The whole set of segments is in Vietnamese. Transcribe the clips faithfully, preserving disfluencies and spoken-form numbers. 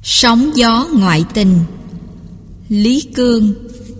Sóng gió ngoại tình. Lý Cương.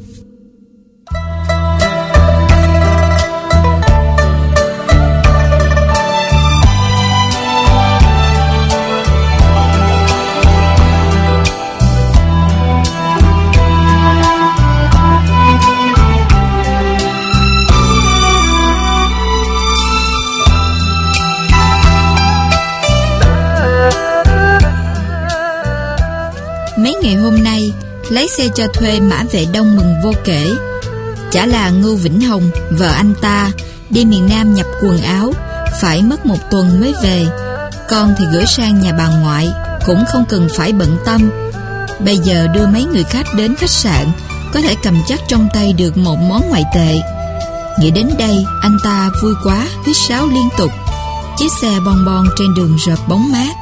Mấy ngày hôm nay, lái xe cho thuê Mã Vệ Đông mừng vô kể. Chả là Ngưu Vĩnh Hồng, vợ anh ta, đi miền Nam nhập quần áo, phải mất một tuần mới về. Con thì gửi sang nhà bà ngoại, cũng không cần phải bận tâm. Bây giờ đưa mấy người khách đến khách sạn, có thể cầm chắc trong tay được một món ngoại tệ. Nghĩ đến đây, anh ta vui quá, huýt sáo liên tục. Chiếc xe bon bon trên đường rợp bóng mát.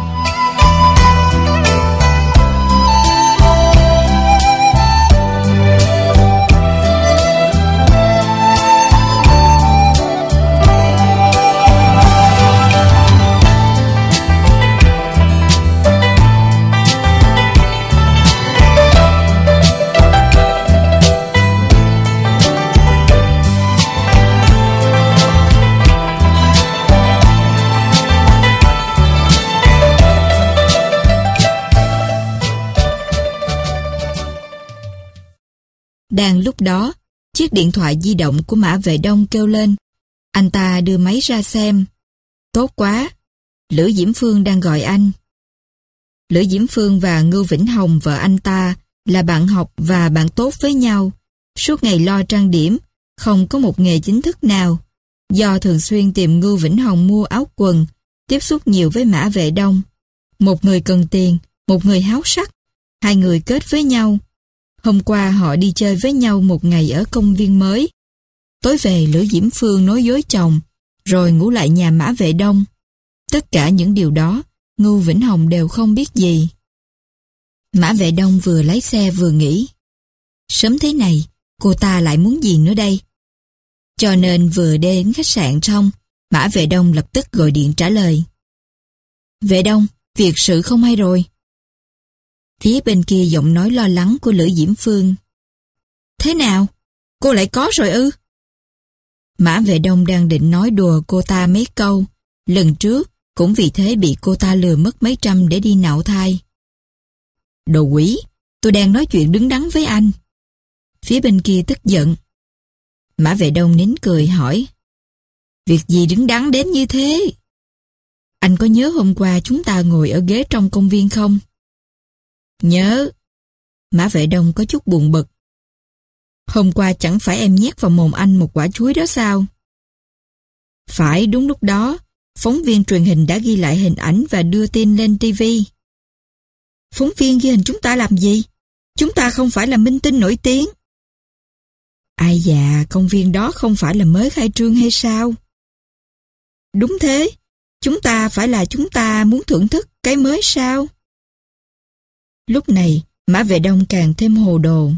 Đang lúc đó, chiếc điện thoại di động của Mã Vệ Đông kêu lên. Anh ta đưa máy ra xem. Tốt quá, Lữ Diễm Phương đang gọi anh. Lữ Diễm Phương và Ngưu Vĩnh Hồng, vợ anh ta, là bạn học và bạn tốt với nhau. Suốt ngày lo trang điểm, không có một nghề chính thức nào. Do thường xuyên tìm Ngưu Vĩnh Hồng mua áo quần, tiếp xúc nhiều với Mã Vệ Đông. Một người cần tiền, một người háo sắc. Hai người kết với nhau. Hôm qua họ đi chơi với nhau một ngày ở công viên mới. Tối về Lữ Diễm Phương nói dối chồng, rồi ngủ lại nhà Mã Vệ Đông. Tất cả những điều đó, Ngưu Vĩnh Hồng đều không biết gì. Mã Vệ Đông vừa lái xe vừa nghĩ. Sớm thế này, cô ta lại muốn gì nữa đây? Cho nên vừa đến khách sạn xong, Mã Vệ Đông lập tức gọi điện trả lời. Vệ Đông, việc sự không hay rồi. Phía bên kia giọng nói lo lắng của Lữ Diễm Phương. Thế nào? Cô lại có rồi ư? Mã Vệ Đông đang định nói đùa cô ta mấy câu. Lần trước cũng vì thế bị cô ta lừa mất mấy trăm để đi nạo thai. Đồ quỷ, tôi đang nói chuyện đứng đắn với anh. Phía bên kia tức giận. Mã Vệ Đông nín cười hỏi. Việc gì đứng đắn đến như thế? Anh có nhớ hôm qua chúng ta ngồi ở ghế trong công viên không? Nhớ. Mã Vệ Đông có chút buồn bực. Hôm qua chẳng phải em nhét vào mồm anh một quả chuối đó sao? Phải, đúng lúc đó, phóng viên truyền hình đã ghi lại hình ảnh và đưa tin lên ti vi. Phóng viên ghi hình chúng ta làm gì? Chúng ta không phải là minh tinh nổi tiếng. Ai dạ, công viên đó không phải là mới khai trương hay sao? Đúng thế, chúng ta phải là chúng ta muốn thưởng thức cái mới sao? Lúc này, Mã Vệ Đông càng thêm hồ đồ.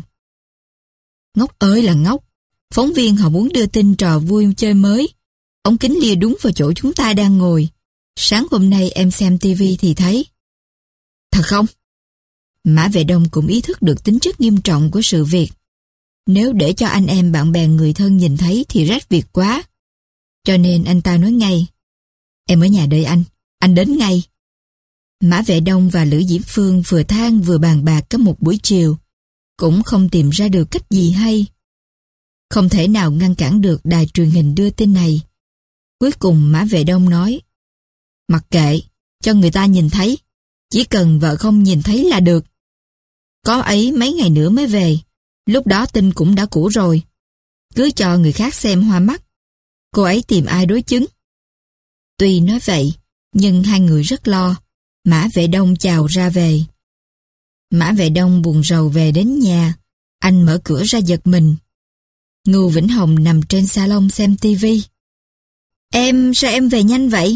Ngốc ơi là ngốc, phóng viên họ muốn đưa tin trò vui chơi mới. Ống kính lia đúng vào chỗ chúng ta đang ngồi. Sáng hôm nay em xem ti vi thì thấy. Thật không? Mã Vệ Đông cũng ý thức được tính chất nghiêm trọng của sự việc. Nếu để cho anh em bạn bè người thân nhìn thấy thì rách việc quá. Cho nên anh ta nói ngay. Em ở nhà đợi anh, anh đến ngay. Mã Vệ Đông và Lữ Diễm Phương vừa than vừa bàn bạc cả một buổi chiều, cũng không tìm ra được cách gì hay. Không thể nào ngăn cản được đài truyền hình đưa tin này. Cuối cùng Mã Vệ Đông nói, mặc kệ, cho người ta nhìn thấy, chỉ cần vợ không nhìn thấy là được. Có ấy mấy ngày nữa mới về, lúc đó tin cũng đã cũ rồi. Cứ cho người khác xem hoa mắt, cô ấy tìm ai đối chứng. Tuy nói vậy, nhưng hai người rất lo. Mã Vệ Đông chào ra về. Mã Vệ Đông buồn rầu về đến nhà. Anh mở cửa ra giật mình. Ngưu Vĩnh Hồng nằm trên salon xem ti vi. Em, sao em về nhanh vậy?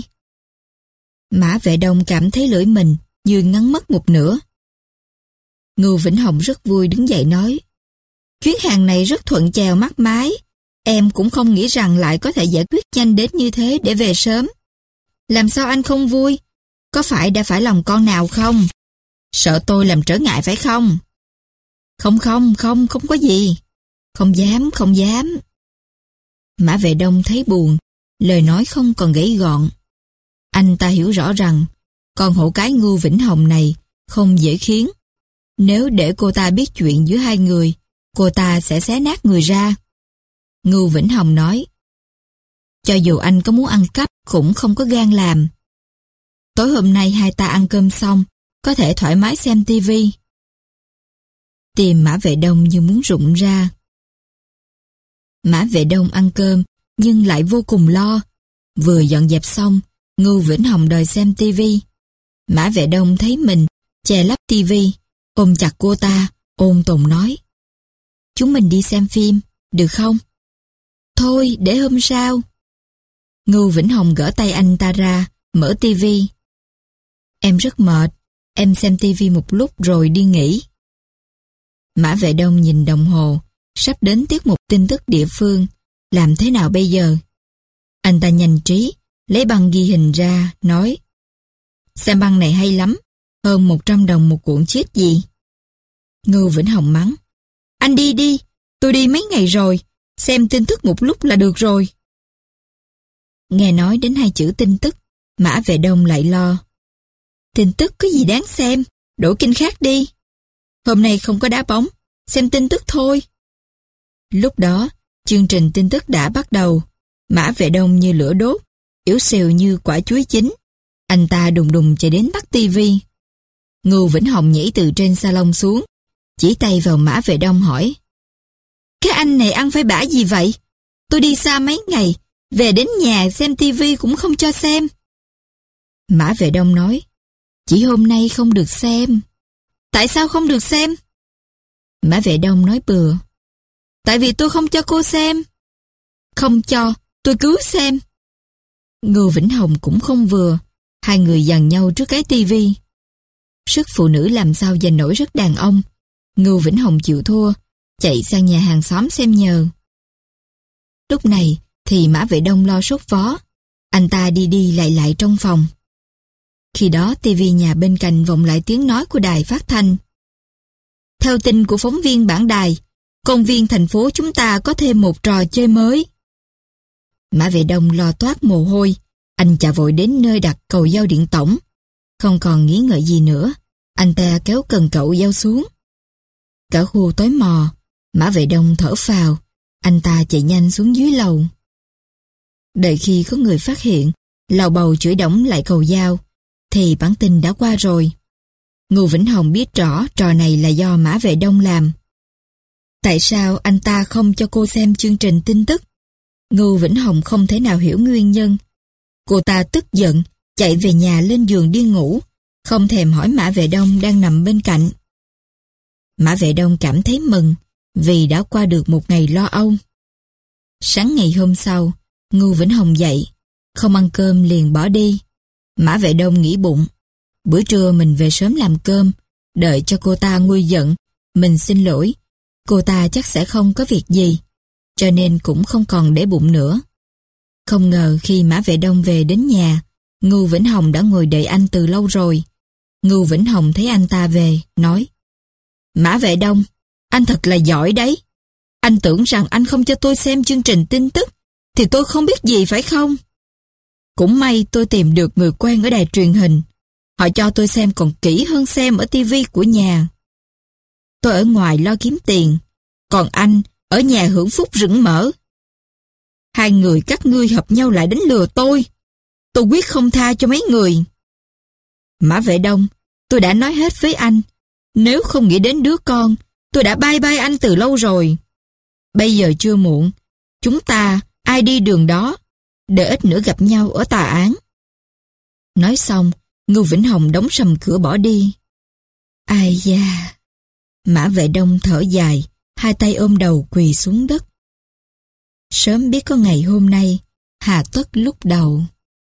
Mã Vệ Đông cảm thấy lưỡi mình như ngắn mất một nửa. Ngưu Vĩnh Hồng rất vui đứng dậy nói. Chuyến hàng này rất thuận chèo mát mái. Em cũng không nghĩ rằng lại có thể giải quyết nhanh đến như thế để về sớm. Làm sao anh không vui? Có phải đã phải lòng con nào không? Sợ tôi làm trở ngại phải không? Không không, không, không có gì. Không dám, không dám. Mã Vệ Đông thấy buồn, lời nói không còn gãy gọn. Anh ta hiểu rõ rằng con hổ cái Ngưu Vĩnh Hồng này không dễ khiến. Nếu để cô ta biết chuyện giữa hai người, cô ta sẽ xé nát người ra. Ngưu Vĩnh Hồng nói, cho dù anh có muốn ăn cắp cũng không có gan làm. Tối hôm nay hai ta ăn cơm xong, có thể thoải mái xem tivi. Tim Mã Vệ Đông như muốn rụng ra. Mã Vệ Đông ăn cơm nhưng lại vô cùng lo. Vừa dọn dẹp xong, Ngưu Vĩnh Hồng đòi xem tivi. Mã Vệ Đông thấy mình che lấp tivi, ôm chặt cô ta, ôn tồn nói, chúng mình đi xem phim, được không? Thôi, để hôm sau. Ngưu Vĩnh Hồng gỡ tay anh ta ra, mở tivi. Em rất mệt, em xem tivi một lúc rồi đi nghỉ. Mã Vệ Đông nhìn đồng hồ, sắp đến tiết mục tin tức địa phương, làm thế nào bây giờ? Anh ta nhanh trí, lấy băng ghi hình ra, nói, xem băng này hay lắm, hơn một trăm đồng một cuộn chiết gì. Ngưu Vĩnh Hồng mắng, anh đi đi, tôi đi mấy ngày rồi, xem tin tức một lúc là được rồi. Nghe nói đến hai chữ tin tức, Mã Vệ Đông lại lo. Tin tức có gì đáng xem, đổi kênh khác đi. Hôm nay không có đá bóng, xem tin tức thôi. Lúc đó, chương trình tin tức đã bắt đầu. Mã Vệ Đông như lửa đốt, yếu xìu như quả chuối chín. Anh ta đùng đùng chạy đến bắt tivi. Ngưu Vĩnh Hồng nhảy từ trên salon xuống, chỉ tay vào Mã Vệ Đông hỏi, cái anh này ăn phải bả gì vậy? Tôi đi xa mấy ngày, về đến nhà xem tivi cũng không cho xem. Mã Vệ Đông nói, chỉ hôm nay không được xem. Tại sao không được xem? Mã Vệ Đông nói bừa, tại vì tôi không cho cô xem. Không cho, tôi cứ xem. Ngưu Vĩnh Hồng cũng không vừa, hai người giằng nhau trước cái tivi. Sức phụ nữ làm sao giành nổi sức đàn ông. Ngưu Vĩnh Hồng chịu thua, chạy sang nhà hàng xóm xem nhờ. Lúc này thì Mã Vệ Đông lo sốt vó. Anh ta đi đi lại lại trong phòng. Khi đó tivi nhà bên cạnh vọng lại tiếng nói của đài phát thanh. Theo tin của phóng viên bản đài, công viên thành phố chúng ta có thêm một trò chơi mới. Mã Vệ Đông lo toát mồ hôi. Anh chạy vội đến nơi đặt cầu dao điện tổng. Không còn nghĩ ngợi gì nữa, anh ta kéo cần cậu dao xuống. Cả khu tối mò, Mã Vệ Đông thở phào. Anh ta chạy nhanh xuống dưới lầu. Đợi khi có người phát hiện, lầu bầu chửi đổng lại cầu dao, thì bản tin đã qua rồi. Ngưu Vĩnh Hồng biết rõ trò này là do Mã Vệ Đông làm. Tại sao anh ta không cho cô xem chương trình tin tức? Ngưu Vĩnh Hồng không thể nào hiểu nguyên nhân. Cô ta tức giận, chạy về nhà lên giường đi ngủ, không thèm hỏi Mã Vệ Đông đang nằm bên cạnh. Mã Vệ Đông cảm thấy mừng, vì đã qua được một ngày lo âu. Sáng ngày hôm sau, Ngưu Vĩnh Hồng dậy, không ăn cơm liền bỏ đi. Mã Vệ Đông nghĩ bụng, bữa trưa mình về sớm làm cơm, đợi cho cô ta nguôi giận, mình xin lỗi, cô ta chắc sẽ không có việc gì, cho nên cũng không còn để bụng nữa. Không ngờ khi Mã Vệ Đông về đến nhà, Ngưu Vĩnh Hồng đã ngồi đợi anh từ lâu rồi. Ngưu Vĩnh Hồng thấy anh ta về, nói, Mã Vệ Đông, anh thật là giỏi đấy. Anh tưởng rằng anh không cho tôi xem chương trình tin tức, thì tôi không biết gì phải không? Cũng may tôi tìm được người quen ở đài truyền hình. Họ cho tôi xem còn kỹ hơn xem ở tivi của nhà. Tôi ở ngoài lo kiếm tiền, còn anh ở nhà hưởng phúc rửng mỡ. Hai người các ngươi hợp nhau lại đánh lừa tôi. Tôi quyết không tha cho mấy người. Mã Vệ Đông, tôi đã nói hết với anh. Nếu không nghĩ đến đứa con, tôi đã bye bye anh từ lâu rồi. Bây giờ chưa muộn, chúng ta ai đi đường đó, để ít nữa gặp nhau ở tòa án. Nói xong, Ngưu Vĩnh Hồng đóng sầm cửa bỏ đi. Ai da! Mã Vệ Đông thở dài, hai tay ôm đầu quỳ xuống đất. Sớm biết có ngày hôm nay, hà tất lúc đầu.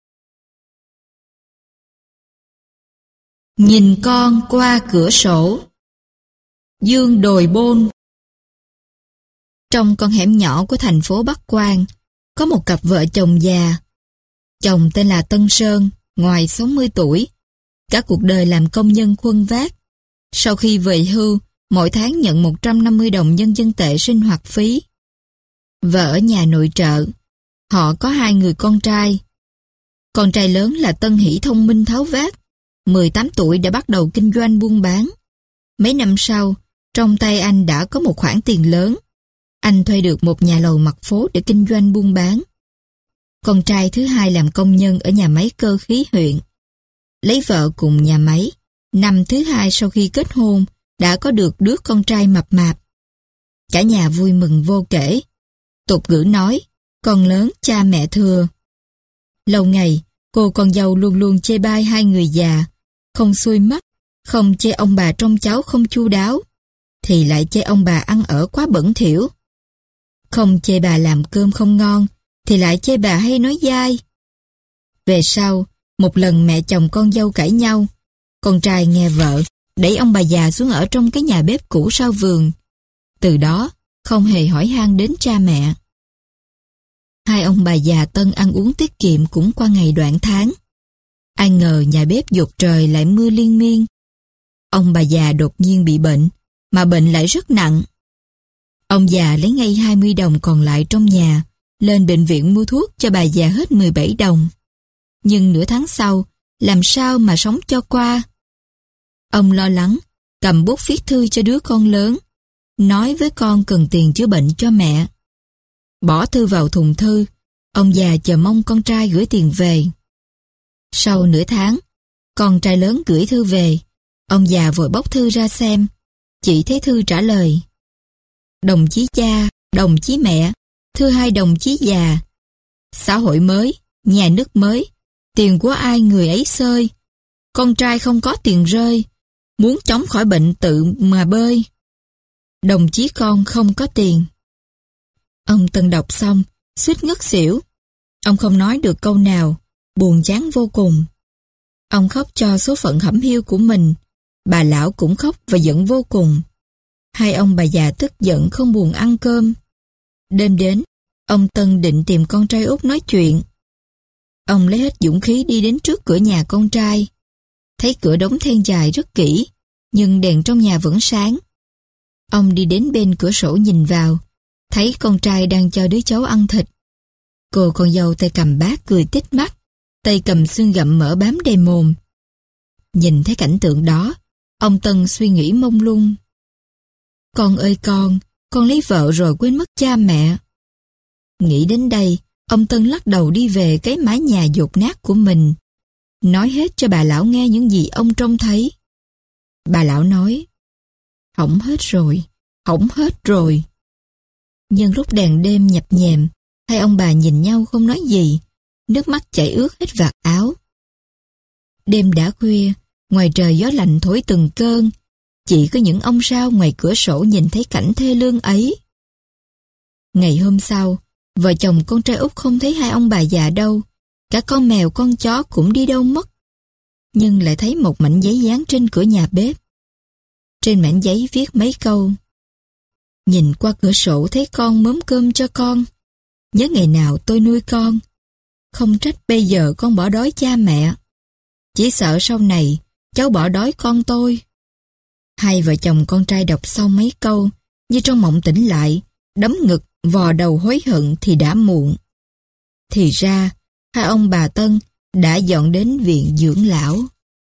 Nhìn con qua cửa sổ. Dương Đồi Bôn. Trong con hẻm nhỏ của thành phố Bắc Quang, có một cặp vợ chồng già. Chồng tên là Tân Sơn, ngoài sáu mươi tuổi. Cả cuộc đời làm công nhân khuân vác, Sau khi về hưu, mỗi tháng nhận một trăm năm mươi đồng nhân dân tệ sinh hoạt phí. Vợ ở nhà nội trợ. Họ có hai người con trai. Con trai lớn là Tân Hỷ thông minh tháo vát, mười tám tuổi đã bắt đầu kinh doanh buôn bán. Mấy năm sau, trong tay anh đã có một khoản tiền lớn. Anh thuê được một nhà lầu mặt phố để kinh doanh buôn bán. Con trai thứ hai làm công nhân ở nhà máy cơ khí huyện. Lấy vợ cùng nhà máy. Năm thứ hai sau khi kết hôn, đã có được đứa con trai mập mạp. Cả nhà vui mừng vô kể. Tục ngữ nói, con lớn cha mẹ thừa. Lâu ngày, cô con dâu luôn luôn chê bai hai người già, không xuôi mắt, không chê ông bà trông cháu không chu đáo, thì lại chê ông bà ăn ở quá bẩn thỉu. Không chê bà làm cơm không ngon, thì lại chê bà hay nói dai. Về sau, một lần mẹ chồng con dâu cãi nhau, con trai nghe vợ đẩy ông bà già xuống ở trong cái nhà bếp cũ sau vườn. Từ đó, không hề hỏi han đến cha mẹ. Hai ông bà già Tân ăn uống tiết kiệm cũng qua ngày đoạn tháng. Ai ngờ nhà bếp dột trời lại mưa liên miên. Ông bà già đột nhiên bị bệnh, mà bệnh lại rất nặng. Ông già lấy ngay hai mươi đồng còn lại trong nhà, lên bệnh viện mua thuốc cho bà già hết mười bảy đồng. Nhưng nửa tháng sau, làm sao mà sống cho qua? Ông lo lắng, cầm bút viết thư cho đứa con lớn, nói với con cần tiền chữa bệnh cho mẹ. Bỏ thư vào thùng thư, ông già chờ mong con trai gửi tiền về. Sau nửa tháng, con trai lớn gửi thư về, ông già vội bóc thư ra xem, chỉ thấy thư trả lời: đồng chí cha, đồng chí mẹ, thưa hai đồng chí già, xã hội mới, nhà nước mới, tiền của ai người ấy xơi, con trai không có tiền rơi, muốn chống khỏi bệnh tự mà bơi. Đồng chí con không có tiền. Ông Tân đọc xong, suýt ngất xỉu. Ông không nói được câu nào, buồn chán vô cùng. Ông khóc cho số phận hẩm hiu của mình. Bà lão cũng khóc và giận vô cùng. Hai ông bà già tức giận không buồn ăn cơm. Đêm đến, ông Tân định tìm con trai út nói chuyện. Ông lấy hết dũng khí đi đến trước cửa nhà con trai. Thấy cửa đóng then dài rất kỹ, nhưng đèn trong nhà vẫn sáng. Ông đi đến bên cửa sổ nhìn vào, thấy con trai đang cho đứa cháu ăn thịt. Cô con dâu tay cầm bát cười tít mắt, tay cầm xương gặm mỡ bám đầy mồm. Nhìn thấy cảnh tượng đó, ông Tân suy nghĩ mông lung. Con ơi con, con lấy vợ rồi quên mất cha mẹ. Nghĩ đến đây, ông Tân lắc đầu đi về cái mái nhà dột nát của mình, nói hết cho bà lão nghe những gì ông trông thấy. Bà lão nói: hỏng hết rồi, hỏng hết rồi. Nhưng lúc đèn đêm nhập nhèm, hai ông bà nhìn nhau không nói gì, nước mắt chảy ướt hết vạt áo. Đêm đã khuya, ngoài trời gió lạnh thổi từng cơn, chỉ có những ông sao ngoài cửa sổ nhìn thấy cảnh thê lương ấy. Ngày hôm sau, vợ chồng con trai út không thấy hai ông bà già đâu, cả con mèo con chó cũng đi đâu mất. Nhưng lại thấy một mảnh giấy dán trên cửa nhà bếp. Trên mảnh giấy viết mấy câu: nhìn qua cửa sổ thấy con mớm cơm cho con, nhớ ngày nào tôi nuôi con, không trách bây giờ con bỏ đói cha mẹ, chỉ sợ sau này cháu bỏ đói con tôi. Hai vợ chồng con trai đọc xong mấy câu, như trong mộng tỉnh lại, đấm ngực, vò đầu hối hận thì đã muộn. Thì ra, hai ông bà Tân đã dọn đến viện dưỡng lão.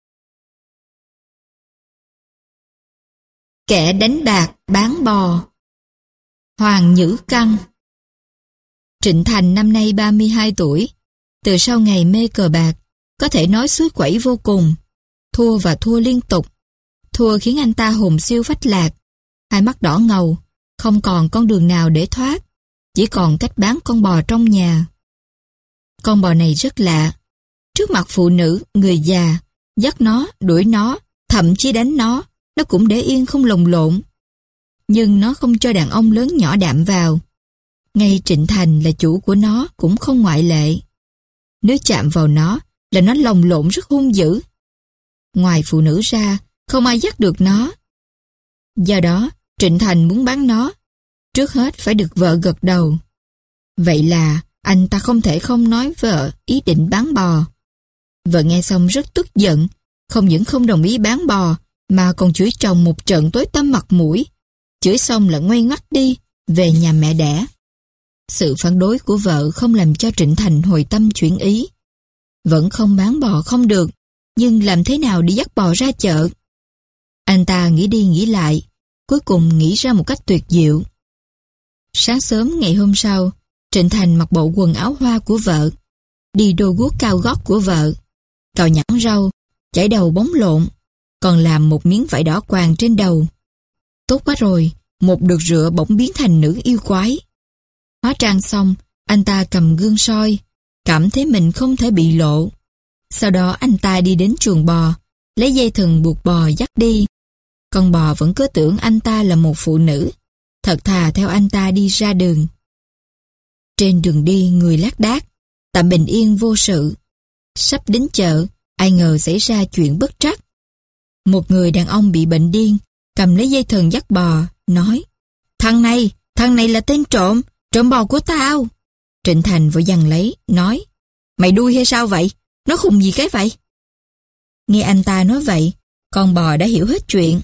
Kẻ đánh bạc bán bò. Hoàng Nhữ Căn. Trịnh Thành năm nay ba mươi hai tuổi, từ sau ngày mê cờ bạc, có thể nói suối quẩy vô cùng, thua và thua liên tục. Thua khiến anh ta hồn siêu phách lạc, hai mắt đỏ ngầu, không còn con đường nào để thoát, chỉ còn cách bán con bò trong nhà. Con bò này rất lạ, trước mặt phụ nữ, người già, dắt nó, đuổi nó, thậm chí đánh nó, nó cũng để yên không lồng lộn. Nhưng nó không cho đàn ông lớn nhỏ đạm vào. Ngay Trịnh Thành là chủ của nó cũng không ngoại lệ. Nếu chạm vào nó là nó lồng lộn rất hung dữ. Ngoài phụ nữ ra, không ai dắt được nó. Do đó, Trịnh Thành muốn bán nó, trước hết phải được vợ gật đầu. Vậy là anh ta không thể không nói vợ ý định bán bò. Vợ nghe xong rất tức giận, không những không đồng ý bán bò, mà còn chửi chồng một trận tối tăm mặt mũi. Chửi xong lại ngoay ngoắt đi, về nhà mẹ đẻ. Sự phản đối của vợ không làm cho Trịnh Thành hồi tâm chuyển ý. Vẫn không bán bò không được, nhưng làm thế nào để dắt bò ra chợ? Anh ta nghĩ đi nghĩ lại, cuối cùng nghĩ ra một cách tuyệt diệu. Sáng sớm ngày hôm sau, Trịnh Thành mặc bộ quần áo hoa của vợ, đi đôi guốc cao gót của vợ, cạo nhẵn râu, chải đầu bóng lộn, còn làm một miếng vải đỏ quàng trên đầu. Tốt quá rồi, một được rửa bỗng biến thành nữ yêu quái. Hóa trang xong, anh ta cầm gương soi, cảm thấy mình không thể bị lộ. Sau đó anh ta đi đến chuồng bò, lấy dây thừng buộc bò dắt đi. Con bò vẫn cứ tưởng anh ta là một phụ nữ, thật thà theo anh ta đi ra đường. Trên đường đi người lác đác, tạm bình yên vô sự. Sắp đến chợ, ai ngờ xảy ra chuyện bất trắc. Một người đàn ông bị bệnh điên, cầm lấy dây thừng dắt bò, nói: Thằng này, thằng này là tên trộm, trộm bò của tao. Trịnh Thành vội giằng lấy, nói: Mày đuôi hay sao vậy? Nó khùng gì cái vậy? Nghe anh ta nói vậy, con bò đã hiểu hết chuyện.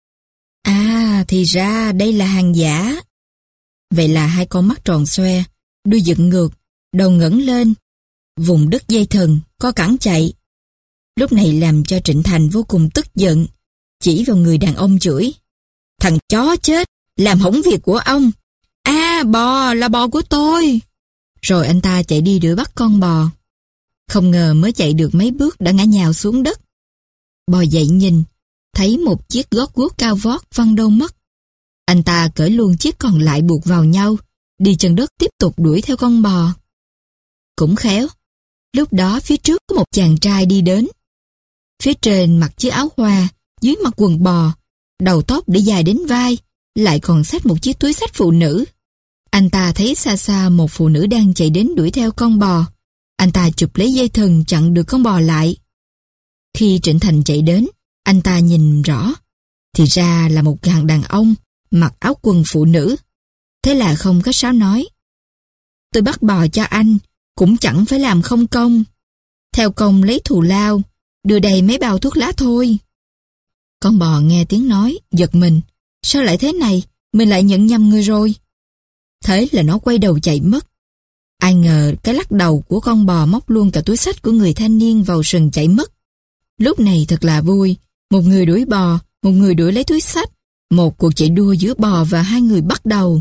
À, thì ra đây là hàng giả. Vậy là hai con mắt tròn xoe, đuôi dựng ngược, đầu ngẩng lên, vùng đứt dây thừng, co cẳng chạy. Lúc này làm cho Trịnh Thành vô cùng tức giận, chỉ vào người đàn ông chửi: Thằng chó chết, làm hỏng việc của ông. À, bò là bò của tôi. Rồi anh ta chạy đi đuổi bắt con bò. Không ngờ mới chạy được mấy bước đã ngã nhào xuống đất. Bò dậy nhìn, thấy một chiếc gót guốc cao vót văng đâu mất. Anh ta cởi luôn chiếc còn lại buộc vào nhau, đi chân đất tiếp tục đuổi theo con bò. Cũng khéo, lúc đó phía trước có một chàng trai đi đến. Phía trên mặc chiếc áo hoa, dưới mặc quần bò, đầu tóc để dài đến vai, lại còn xách một chiếc túi xách phụ nữ. Anh ta thấy xa xa một phụ nữ đang chạy đến đuổi theo con bò. Anh ta chụp lấy dây thừng chặn được con bò lại. Khi Trịnh Thành chạy đến, anh ta nhìn rõ, thì ra là một hàng đàn ông mặc áo quần phụ nữ. Thế là không có sáo nói: Tôi bắt bò cho anh, cũng chẳng phải làm không công. Theo công lấy thù lao, đưa đầy mấy bao thuốc lá thôi. Con bò nghe tiếng nói, giật mình. Sao lại thế này? Mình lại nhận nhầm người rồi. Thế là nó quay đầu chạy mất. Ai ngờ cái lắc đầu của con bò móc luôn cả túi xách của người thanh niên vào sừng chạy mất. Lúc này thật là vui. Một người đuổi bò, một người đuổi lấy túi xách. Một cuộc chạy đua giữa bò và hai người bắt đầu.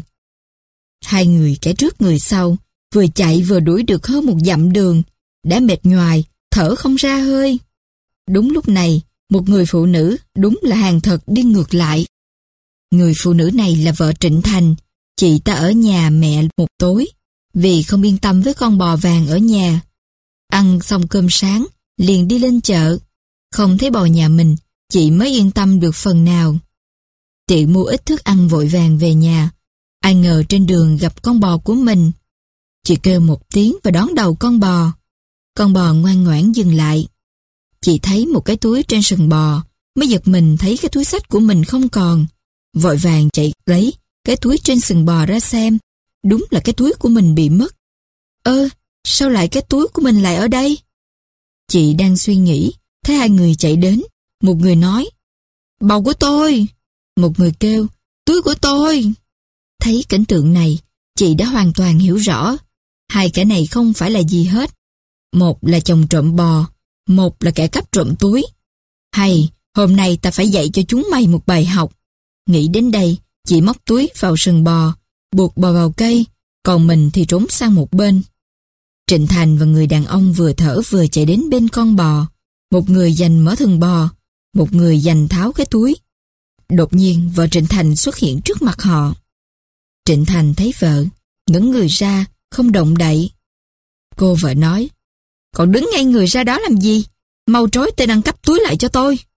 Hai người kẻ trước người sau, vừa chạy vừa đuổi được hơn một dặm đường, đã mệt nhoài, thở không ra hơi. Đúng lúc này, một người phụ nữ, đúng là hàng thật, đi ngược lại. Người phụ nữ này là vợ Trịnh Thành. Chị ta ở nhà mẹ một tối, vì không yên tâm với con bò vàng ở nhà. Ăn xong cơm sáng, liền đi lên chợ. Không thấy bò nhà mình, chị mới yên tâm được phần nào. Chị mua ít thức ăn vội vàng về nhà. Ai ngờ trên đường gặp con bò của mình. Chị kêu một tiếng và đón đầu con bò. Con bò ngoan ngoãn dừng lại. Chị thấy một cái túi trên sừng bò, mới giật mình thấy cái túi xách của mình không còn. Vội vàng chạy lấy cái túi trên sừng bò ra xem. Đúng là cái túi của mình bị mất. Ơ, sao lại cái túi của mình lại ở đây? Chị đang suy nghĩ, thấy hai người chạy đến. Một người nói: Bầu của tôi. Một người kêu: Túi của tôi. Thấy cảnh tượng này, chị đã hoàn toàn hiểu rõ. Hai kẻ này không phải là gì hết. Một là chồng trộm bò, một là kẻ cắp trộm túi. Hay, hôm nay ta phải dạy cho chúng mày một bài học. Nghĩ đến đây, chị móc túi vào sừng bò, buộc bò vào cây, còn mình thì trốn sang một bên. Trịnh Thành và người đàn ông vừa thở vừa chạy đến bên con bò. Một người giành mỡ thừng bò, một người giành tháo cái túi. Đột nhiên vợ Trịnh Thành xuất hiện trước mặt họ. Trịnh Thành thấy vợ, ngẩng người ra, không động đậy. Cô vợ nói: Còn đứng ngay người ra đó làm gì? Mau trói tên ăn cắp túi lại cho tôi.